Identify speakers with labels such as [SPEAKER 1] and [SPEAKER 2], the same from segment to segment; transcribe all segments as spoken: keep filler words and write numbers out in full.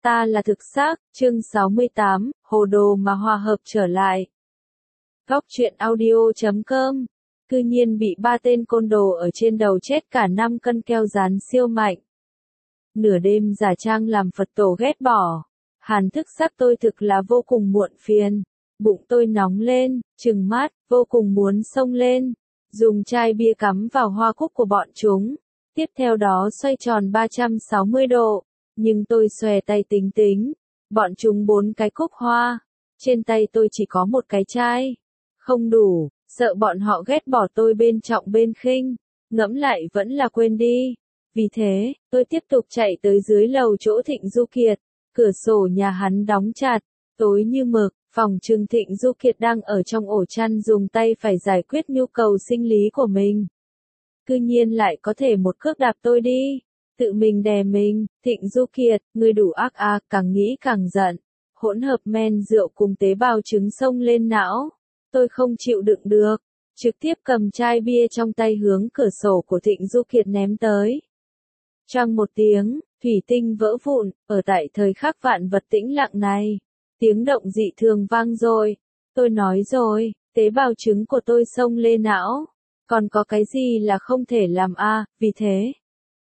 [SPEAKER 1] Ta là thực xác, chương sáu mươi tám, hồ đồ mà hòa hợp trở lại. Góc truyện audio chấm com. Cư nhiên bị ba tên côn đồ ở trên đầu chết cả năm cân keo dán siêu mạnh. Nửa đêm giả trang làm Phật tổ ghét bỏ. Hàn thức sắc tôi thực là vô cùng muộn phiền. Bụng tôi nóng lên, trừng mắt, vô cùng muốn xông lên. Dùng chai bia cắm vào hoa cúc của bọn chúng. Tiếp theo đó xoay tròn ba trăm sáu mươi độ. Nhưng tôi xòe tay tính tính. Bọn chúng bốn cái cúc hoa. Trên tay tôi chỉ có một cái chai. Không đủ, sợ bọn họ ghét bỏ tôi bên trọng bên khinh. Ngẫm lại vẫn là quên đi. Vì thế, tôi tiếp tục chạy tới dưới lầu chỗ Thịnh Du Kiệt. Cửa sổ nhà hắn đóng chặt, tối như mực. Phòng trừng Thịnh Du Kiệt đang ở trong ổ chăn dùng tay phải giải quyết nhu cầu sinh lý của mình. Cư nhiên lại có thể một cước đạp tôi đi. Tự mình đè mình, Thịnh Du Kiệt, người đủ ác à, càng nghĩ càng giận. Hỗn hợp men rượu cùng tế bào trứng xông lên não. Tôi không chịu đựng được. Trực tiếp cầm chai bia trong tay hướng cửa sổ của Thịnh Du Kiệt ném tới. Choang một tiếng, thủy tinh vỡ vụn, ở tại thời khắc vạn vật tĩnh lặng này. Tiếng động dị thường vang rồi. Tôi nói rồi, tế bào trứng của tôi xông lên não. Còn có cái gì là không thể làm a à, vì thế.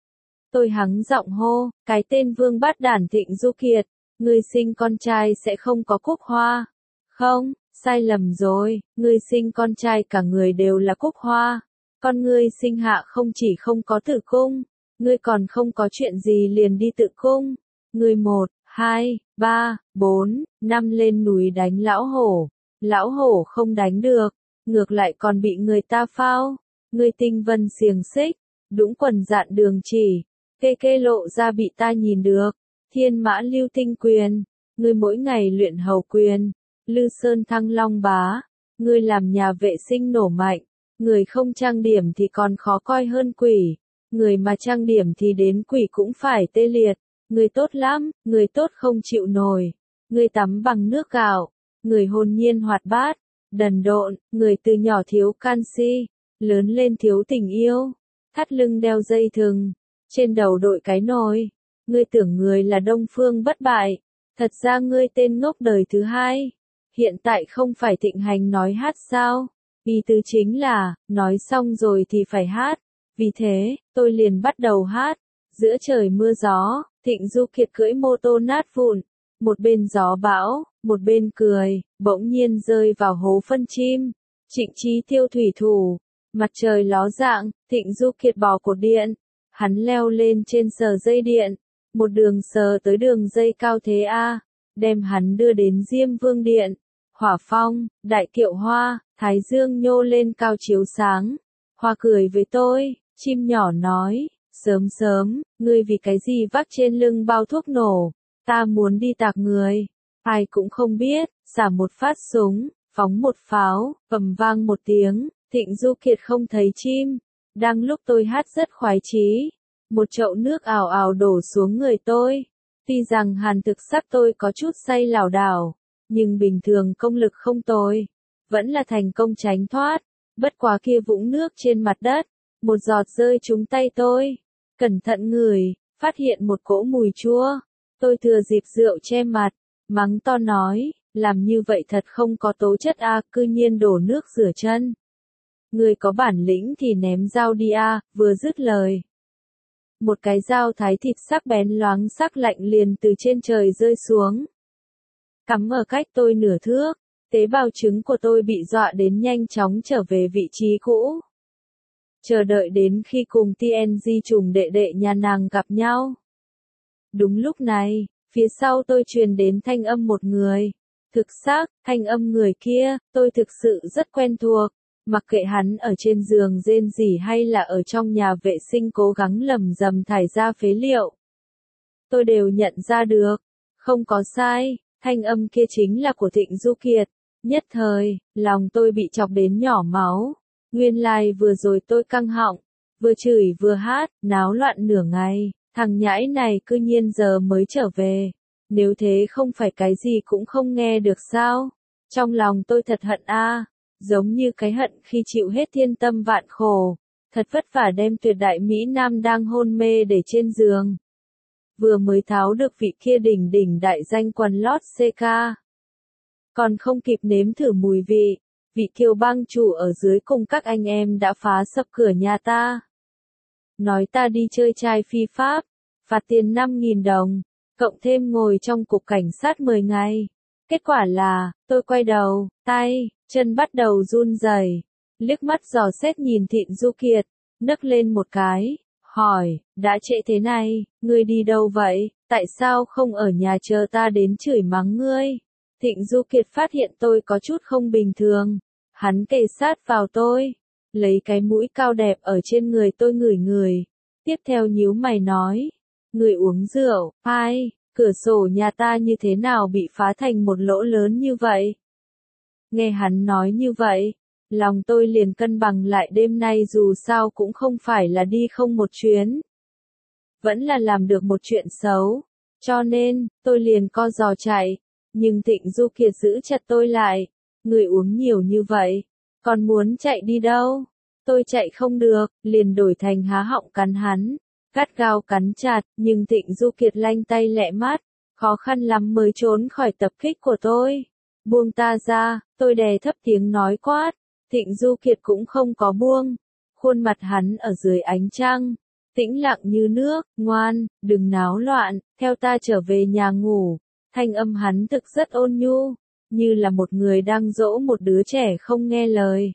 [SPEAKER 1] Tôi hắng giọng hô, cái tên vương bát đản Thịnh Du Kiệt, ngươi sinh con trai sẽ không có cúc hoa. Không, sai lầm rồi, ngươi sinh con trai cả người đều là cúc hoa. Con ngươi sinh hạ không chỉ không có tử cung, ngươi còn không có chuyện gì liền đi tự cung. Ngươi một, hai, ba, bốn, năm lên núi đánh lão hổ. Lão hổ không đánh được, ngược lại còn bị người ta phao. Ngươi tinh vân xiềng xích, đũng quần dạn đường chỉ. Kê kê lộ ra bị ta nhìn được. Thiên mã lưu tinh quyền. Ngươi mỗi ngày luyện hầu quyền. Lư sơn thăng long bá. Ngươi làm nhà vệ sinh nổ mạnh. Người không trang điểm thì còn khó coi hơn quỷ. Người mà trang điểm thì đến quỷ cũng phải tê liệt. Người tốt lắm, người tốt không chịu nổi. Người tắm bằng nước gạo. Người hồn nhiên hoạt bát. Đần độn, người từ nhỏ thiếu canxi. Lớn lên thiếu tình yêu. Thắt lưng đeo dây thừng. Trên đầu đội cái nồi. Ngươi tưởng người là Đông Phương bất bại. Thật ra ngươi tên ngốc đời thứ hai. Hiện tại không phải thịnh hành nói hát sao? Ý tứ chính là, nói xong rồi thì phải hát. Vì thế, tôi liền bắt đầu hát. Giữa trời mưa gió, Thịnh Du Kiệt cưỡi mô tô nát vụn. Một bên gió bão, một bên cười, bỗng nhiên rơi vào hố phân chim. Trịnh Chí Tiêu thủy thủ. Mặt trời ló dạng, Thịnh Du Kiệt bò cột điện. Hắn leo lên trên sờ dây điện, một đường sờ tới đường dây cao thế A, đem hắn đưa đến Diêm Vương Điện. Hỏa phong, đại kiệu hoa, thái dương nhô lên cao chiếu sáng. Hoa cười với tôi, chim nhỏ nói, sớm sớm, ngươi vì cái gì vác trên lưng bao thuốc nổ, ta muốn đi tạc người. Ai cũng không biết, xả một phát súng, phóng một pháo, ầm vang một tiếng, Thịnh Du Kiệt không thấy chim. Đang lúc tôi hát rất khoái chí, một chậu nước ào ào đổ xuống người tôi. Tuy rằng hàn thực sắc tôi có chút say lảo đảo, nhưng bình thường công lực không tồi, vẫn là thành công tránh thoát. Bất quá kia vũng nước trên mặt đất, một giọt rơi trúng tay tôi. Cẩn thận ngửi, phát hiện một cỗ mùi chua. Tôi thừa dịp rượu che mặt, mắng to nói, làm như vậy thật không có tố chất a, à, cư nhiên đổ nước rửa chân. Người có bản lĩnh thì ném dao đi a, à, vừa dứt lời. Một cái dao thái thịt sắc bén loáng sắc lạnh liền từ trên trời rơi xuống. Cắm ở cách tôi nửa thước, tế bào trứng của tôi bị dọa đến nhanh chóng trở về vị trí cũ. Chờ đợi đến khi cùng tê en giê trùng đệ đệ nhà nàng gặp nhau. Đúng lúc này, phía sau tôi truyền đến thanh âm một người. Thực xác, thanh âm người kia, tôi thực sự rất quen thuộc. Mặc kệ hắn ở trên giường rên rỉ hay là ở trong nhà vệ sinh cố gắng lầm rầm thải ra phế liệu. Tôi đều nhận ra được. Không có sai, thanh âm kia chính là của Thịnh Du Kiệt. Nhất thời, lòng tôi bị chọc đến nhỏ máu. Nguyên lai like vừa rồi tôi căng họng, vừa chửi vừa hát, náo loạn nửa ngày. Thằng nhãi này cư nhiên giờ mới trở về. Nếu thế không phải cái gì cũng không nghe được sao? Trong lòng tôi thật hận a. À. Giống như cái hận khi chịu hết thiên tâm vạn khổ, thật vất vả đem tuyệt đại Mỹ Nam đang hôn mê để trên giường. vừa mới tháo được vị kia đỉnh đỉnh đại danh quần lót xê ca. Còn không kịp nếm thử mùi vị, vị kiều bang chủ ở dưới cùng các anh em đã phá sập cửa nhà ta. Nói ta đi chơi trai phi pháp, phạt tiền năm nghìn đồng, cộng thêm ngồi trong cục cảnh sát mười ngày. Kết quả là, tôi quay đầu, tay, chân bắt đầu run rẩy, liếc mắt dò xét nhìn Thịnh Du Kiệt, nấc lên một cái, hỏi, đã trễ thế này, ngươi đi đâu vậy, tại sao không ở nhà chờ ta đến chửi mắng ngươi? Thịnh Du Kiệt phát hiện tôi có chút không bình thường, hắn kề sát vào tôi, lấy cái mũi cao đẹp ở trên người tôi ngửi ngửi, tiếp theo nhíu mày nói, người uống rượu, ai, cửa sổ nhà ta như thế nào bị phá thành một lỗ lớn như vậy? Nghe hắn nói như vậy, lòng tôi liền cân bằng lại, đêm nay dù sao cũng không phải là đi không một chuyến, vẫn là làm được một chuyện xấu, cho nên, tôi liền co giò chạy, nhưng Thịnh Du Kiệt giữ chặt tôi lại, người uống nhiều như vậy, còn muốn chạy đi đâu? Tôi chạy không được, liền đổi thành há họng cắn hắn, gắt gao cắn chặt, nhưng Thịnh Du Kiệt lanh tay lẹ mắt, khó khăn lắm mới trốn khỏi tập kích của tôi. Buông ta ra, tôi đè thấp tiếng nói quát, Thịnh Du Kiệt cũng không có buông, khuôn mặt hắn ở dưới ánh trăng, tĩnh lặng như nước, ngoan, đừng náo loạn, theo ta trở về nhà ngủ. Thanh âm hắn thực rất ôn nhu, như là một người đang dỗ một đứa trẻ không nghe lời.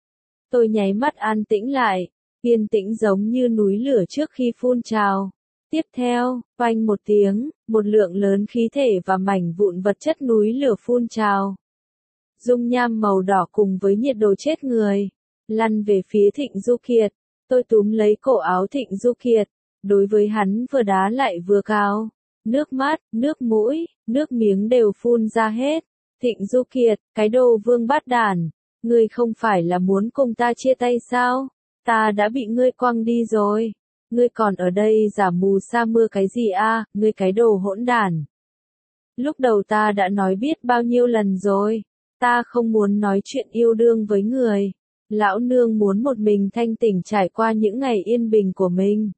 [SPEAKER 1] Tôi nháy mắt an tĩnh lại, yên tĩnh giống như núi lửa trước khi phun trào. Tiếp theo, oanh một tiếng, một lượng lớn khí thể và mảnh vụn vật chất núi lửa phun trào. Dung nham màu đỏ cùng với nhiệt độ chết người, lăn về phía Thịnh Du Kiệt. Tôi túm lấy cổ áo Thịnh Du Kiệt, đối với hắn vừa đá lại vừa cào. Nước mắt, nước mũi, nước miếng đều phun ra hết. Thịnh Du Kiệt, cái đồ vương bát đản, ngươi không phải là muốn cùng ta chia tay sao? Ta đã bị ngươi quăng đi rồi. Ngươi còn ở đây giả mù sa mưa cái gì a, à, ngươi cái đồ hỗn đản. Lúc đầu ta đã nói biết bao nhiêu lần rồi, ta không muốn nói chuyện yêu đương với người. Lão nương muốn một mình thanh tỉnh trải qua những ngày yên bình của mình.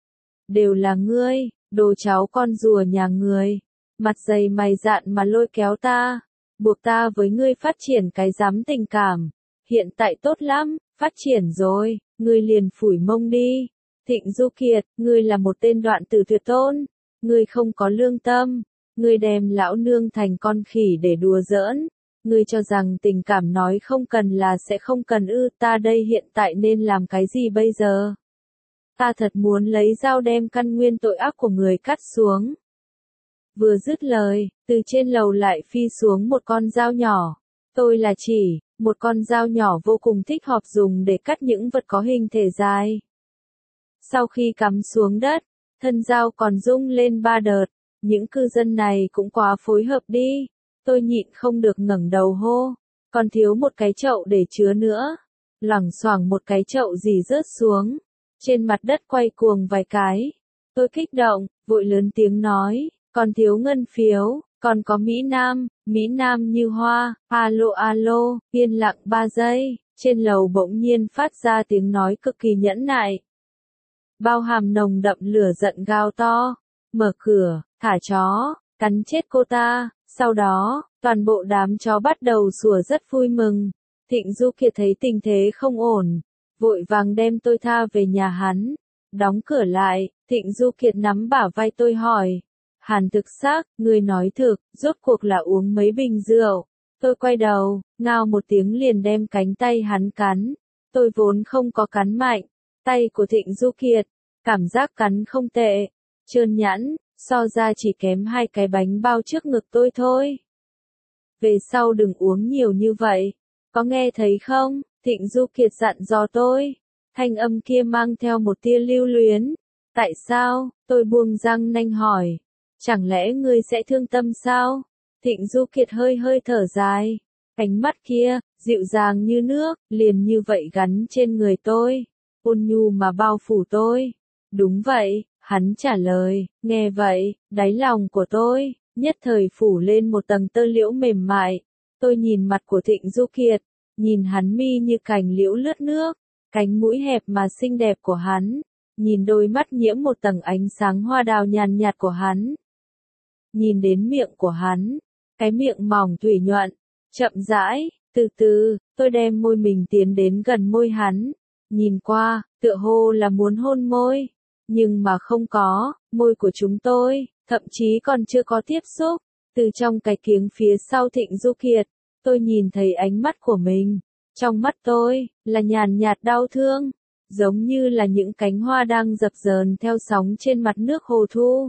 [SPEAKER 1] Đều là ngươi, đồ cháu con rùa nhà người, mặt dày mày dạn mà lôi kéo ta, buộc ta với ngươi phát triển cái dám tình cảm. Hiện tại tốt lắm, phát triển rồi, ngươi liền phủi mông đi. Thịnh Du Kiệt, ngươi là một tên đoạn tử tuyệt tôn, ngươi không có lương tâm, ngươi đem lão nương thành con khỉ để đùa giỡn, ngươi cho rằng tình cảm nói không cần là sẽ không cần ư, ta đây hiện tại nên làm cái gì bây giờ? Ta thật muốn lấy dao đem căn nguyên tội ác của người cắt xuống. Vừa dứt lời, từ trên lầu lại phi xuống một con dao nhỏ. Tôi là chỉ, một con dao nhỏ vô cùng thích hợp dùng để cắt những vật có hình thể dài. Sau khi cắm xuống đất, thân dao còn rung lên ba đợt, những cư dân này cũng quá phối hợp đi. Tôi nhịn không được ngẩng đầu hô, còn thiếu một cái chậu để chứa nữa. Loảng xoảng một cái chậu dì rớt xuống, trên mặt đất quay cuồng vài cái. Tôi kích động, vội lớn tiếng nói, còn thiếu ngân phiếu, còn có Mỹ Nam, Mỹ Nam như hoa, alo alo, yên lặng ba giây, trên lầu bỗng nhiên phát ra tiếng nói cực kỳ nhẫn nại. Bao hàm nồng đậm lửa giận gào to, mở cửa, thả chó, cắn chết cô ta. Sau đó, toàn bộ đám chó bắt đầu sủa rất vui mừng. Thịnh Du Kiệt thấy tình thế không ổn, vội vàng đem tôi tha về nhà hắn. Đóng cửa lại, Thịnh Du Kiệt nắm bả vai tôi hỏi. Hàn thực xác, người nói thực, rốt cuộc là uống mấy bình rượu. Tôi quay đầu, ngao một tiếng liền đem cánh tay hắn cắn. Tôi vốn không có cắn mạnh, tay của Thịnh Du Kiệt, cảm giác cắn không tệ, trơn nhẵn, so ra chỉ kém hai cái bánh bao trước ngực tôi thôi. Về sau đừng uống nhiều như vậy, có nghe thấy không? Thịnh Du Kiệt dặn dò tôi. Thanh âm kia mang theo một tia lưu luyến. Tại sao? Tôi buông răng nanh hỏi. Chẳng lẽ ngươi sẽ thương tâm sao? Thịnh Du Kiệt hơi hơi thở dài. Ánh mắt kia, dịu dàng như nước, liền như vậy gắn trên người tôi. Ôn nhu mà bao phủ tôi. Đúng vậy, hắn trả lời. Nghe vậy, đáy lòng của tôi, nhất thời phủ lên một tầng tơ liễu mềm mại. Tôi nhìn mặt của Thịnh Du Kiệt, nhìn hắn mi như cành liễu lướt nước, cánh mũi hẹp mà xinh đẹp của hắn, nhìn đôi mắt nhiễm một tầng ánh sáng hoa đào nhàn nhạt của hắn. Nhìn đến miệng của hắn, cái miệng mỏng thủy nhuận, chậm rãi, từ từ, tôi đem môi mình tiến đến gần môi hắn, nhìn qua, tựa hồ là muốn hôn môi, nhưng mà không có, môi của chúng tôi, thậm chí còn chưa có tiếp xúc. Từ trong cái kiếng phía sau Thịnh Du Kiệt, tôi nhìn thấy ánh mắt của mình, trong mắt tôi, là nhàn nhạt đau thương, giống như là những cánh hoa đang dập dờn theo sóng trên mặt nước hồ thu.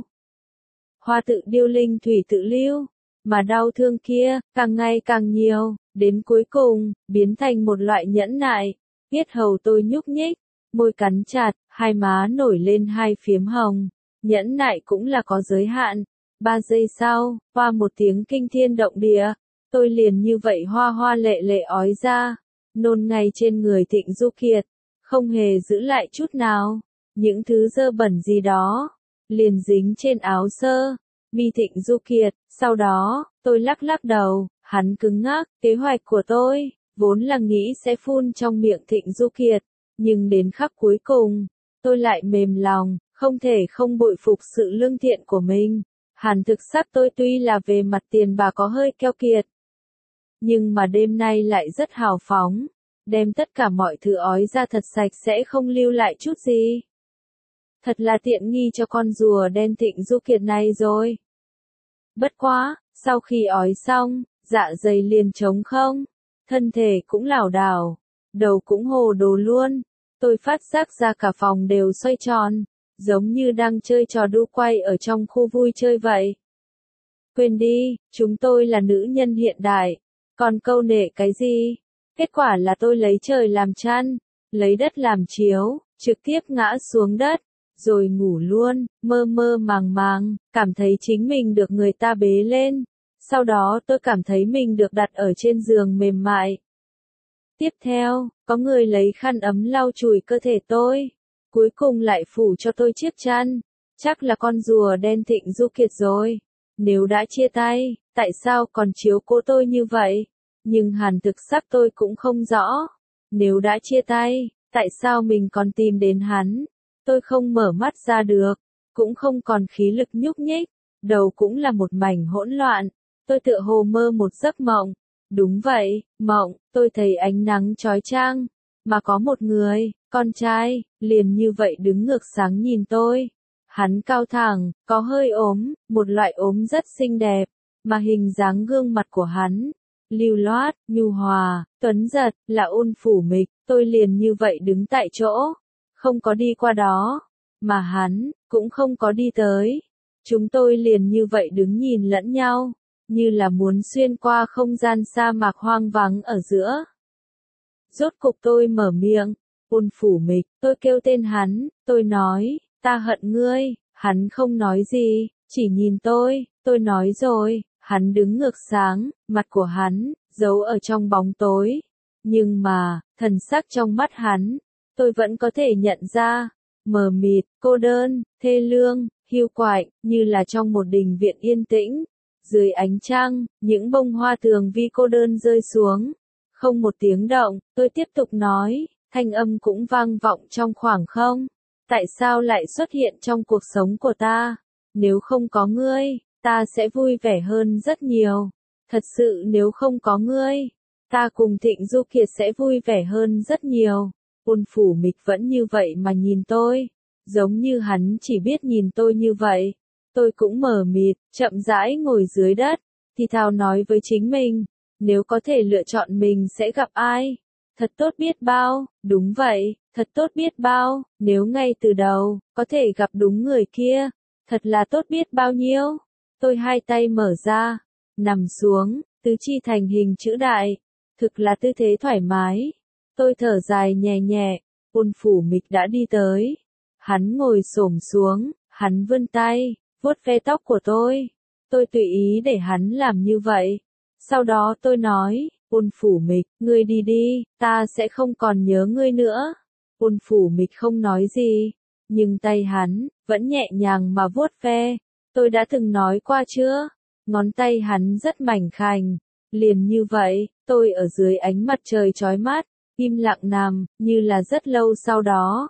[SPEAKER 1] Hoa tự điêu linh thủy tự lưu, mà đau thương kia, càng ngày càng nhiều, đến cuối cùng, biến thành một loại nhẫn nại. Yết hầu tôi nhúc nhích, môi cắn chặt, hai má nổi lên hai phiếm hồng. Nhẫn nại cũng là có giới hạn. Ba giây sau, qua một tiếng kinh thiên động địa, tôi liền như vậy hoa hoa lệ lệ ói ra, nôn ngay trên người Thịnh Du Kiệt, không hề giữ lại chút nào. Những thứ dơ bẩn gì đó, liền dính trên áo sơ mi Thịnh Du Kiệt. Sau đó, tôi lắc lắc đầu, hắn cứng ngắc. Kế hoạch của tôi, vốn là nghĩ sẽ phun trong miệng Thịnh Du Kiệt, nhưng đến khắc cuối cùng, tôi lại mềm lòng, không thể không bội phục sự lương thiện của mình. Hàn thực sắc tôi tuy là về mặt tiền bà có hơi keo kiệt, nhưng mà đêm nay lại rất hào phóng, đem tất cả mọi thứ ói ra thật sạch sẽ không lưu lại chút gì. Thật là tiện nghi cho con rùa đen Thịnh Du Kiệt này rồi. Bất quá, sau khi ói xong, dạ dày liền trống không, thân thể cũng lảo đảo, đầu cũng hồ đồ luôn. Tôi phát giác ra cả phòng đều xoay tròn, giống như đang chơi trò đu quay ở trong khu vui chơi vậy. Quên đi, chúng tôi là nữ nhân hiện đại, còn câu nệ cái gì? Kết quả là tôi lấy trời làm chăn, lấy đất làm chiếu, trực tiếp ngã xuống đất, rồi ngủ luôn, mơ mơ màng màng, cảm thấy chính mình được người ta bế lên. Sau đó tôi cảm thấy mình được đặt ở trên giường mềm mại. Tiếp theo, có người lấy khăn ấm lau chùi cơ thể tôi, cuối cùng lại phủ cho tôi chiếc chăn. Chắc là con rùa đen Thịnh Du Kiệt rồi. Nếu đã chia tay, tại sao còn chiếu cố tôi như vậy? Nhưng hàn thực sắc tôi cũng không rõ. Nếu đã chia tay, tại sao mình còn tìm đến hắn? Tôi không mở mắt ra được, cũng không còn khí lực nhúc nhích, đầu cũng là một mảnh hỗn loạn. Tôi tựa hồ mơ một giấc mộng. Đúng vậy, mộng, tôi thấy ánh nắng chói chang, mà có một người, con trai, liền như vậy đứng ngược sáng nhìn tôi. Hắn cao thẳng, có hơi ốm, một loại ốm rất xinh đẹp, mà hình dáng gương mặt của hắn, lưu loát, nhu hòa, tuấn giật, là ôn phủ mịch. Tôi liền như vậy đứng tại chỗ, không có đi qua đó, mà hắn, cũng không có đi tới. Chúng tôi liền như vậy đứng nhìn lẫn nhau, như là muốn xuyên qua không gian sa mạc hoang vắng ở giữa. Rốt cục tôi mở miệng, ôn phủ mịch, tôi kêu tên hắn, tôi nói, ta hận ngươi. Hắn không nói gì, chỉ nhìn tôi. Tôi nói rồi, hắn đứng ngược sáng, mặt của hắn, giấu ở trong bóng tối. Nhưng mà, thần sắc trong mắt hắn, tôi vẫn có thể nhận ra, mờ mịt, cô đơn, thê lương, hiu quạnh, như là trong một đình viện yên tĩnh. Dưới ánh trăng, những bông hoa tường vi cô đơn rơi xuống. Không một tiếng động, tôi tiếp tục nói, thanh âm cũng vang vọng trong khoảng không. Tại sao lại xuất hiện trong cuộc sống của ta? Nếu không có ngươi, ta sẽ vui vẻ hơn rất nhiều. Thật sự nếu không có ngươi, ta cùng Thịnh Du Kiệt sẽ vui vẻ hơn rất nhiều. Ôn phủ mịch vẫn như vậy mà nhìn tôi, giống như hắn chỉ biết nhìn tôi như vậy. Tôi cũng mờ mịt, chậm rãi ngồi dưới đất, thì thào nói với chính mình, nếu có thể lựa chọn mình sẽ gặp ai? Thật tốt biết bao, đúng vậy, thật tốt biết bao, nếu ngay từ đầu, có thể gặp đúng người kia, thật là tốt biết bao nhiêu. Tôi hai tay mở ra, nằm xuống, tứ chi thành hình chữ đại, thực là tư thế thoải mái. Tôi thở dài nhẹ nhẹ, ôn phủ mịch đã đi tới. Hắn ngồi xổm xuống, hắn vươn tay, vuốt ve tóc của tôi. Tôi tùy ý để hắn làm như vậy. Sau đó tôi nói, ôn phủ mịch, ngươi đi đi, ta sẽ không còn nhớ ngươi nữa. Ôn phủ mịch không nói gì, nhưng tay hắn, vẫn nhẹ nhàng mà vuốt ve. Tôi đã từng nói qua chưa? Ngón tay hắn rất mảnh khảnh. Liền như vậy, tôi ở dưới ánh mặt trời chói mắt, im lặng nằm, như là rất lâu sau đó.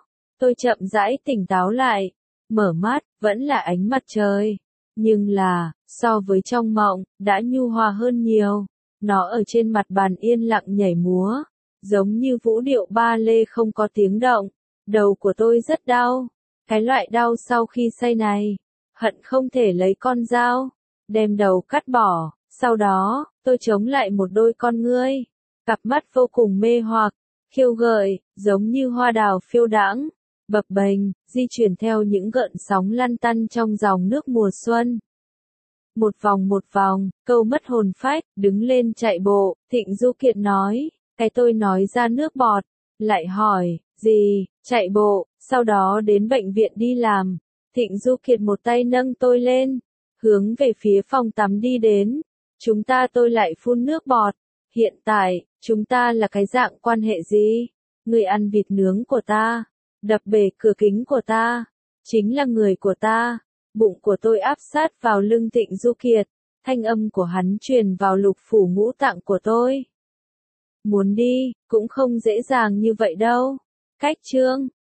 [SPEAKER 1] Tôi chậm rãi tỉnh táo lại, mở mắt, vẫn là ánh mặt trời. Nhưng là, so với trong mộng, đã nhu hòa hơn nhiều. Nó ở trên mặt bàn yên lặng nhảy múa, giống như vũ điệu ba lê không có tiếng động. Đầu của tôi rất đau, cái loại đau sau khi say này, hận không thể lấy con dao, đem đầu cắt bỏ. Sau đó, tôi chống lại một đôi con ngươi, cặp mắt vô cùng mê hoặc, khiêu gợi, giống như hoa đào phiêu đãng, bập bềnh, di chuyển theo những gợn sóng lăn tăn trong dòng nước mùa xuân. Một vòng một vòng, câu mất hồn phách, đứng lên chạy bộ, Thịnh Du Kiệt nói, cái tôi nói ra nước bọt, lại hỏi, gì, chạy bộ, sau đó đến bệnh viện đi làm. Thịnh Du Kiệt một tay nâng tôi lên, hướng về phía phòng tắm đi đến. Chúng ta tôi lại phun nước bọt. Hiện tại, chúng ta là cái dạng quan hệ gì? Người ăn vịt nướng của ta, đập bể cửa kính của ta, chính là người của ta. Bụng của tôi áp sát vào lưng Thịnh Du Kiệt, thanh âm của hắn truyền vào lục phủ ngũ tạng của tôi. Muốn đi, cũng không dễ dàng như vậy đâu. Cách chương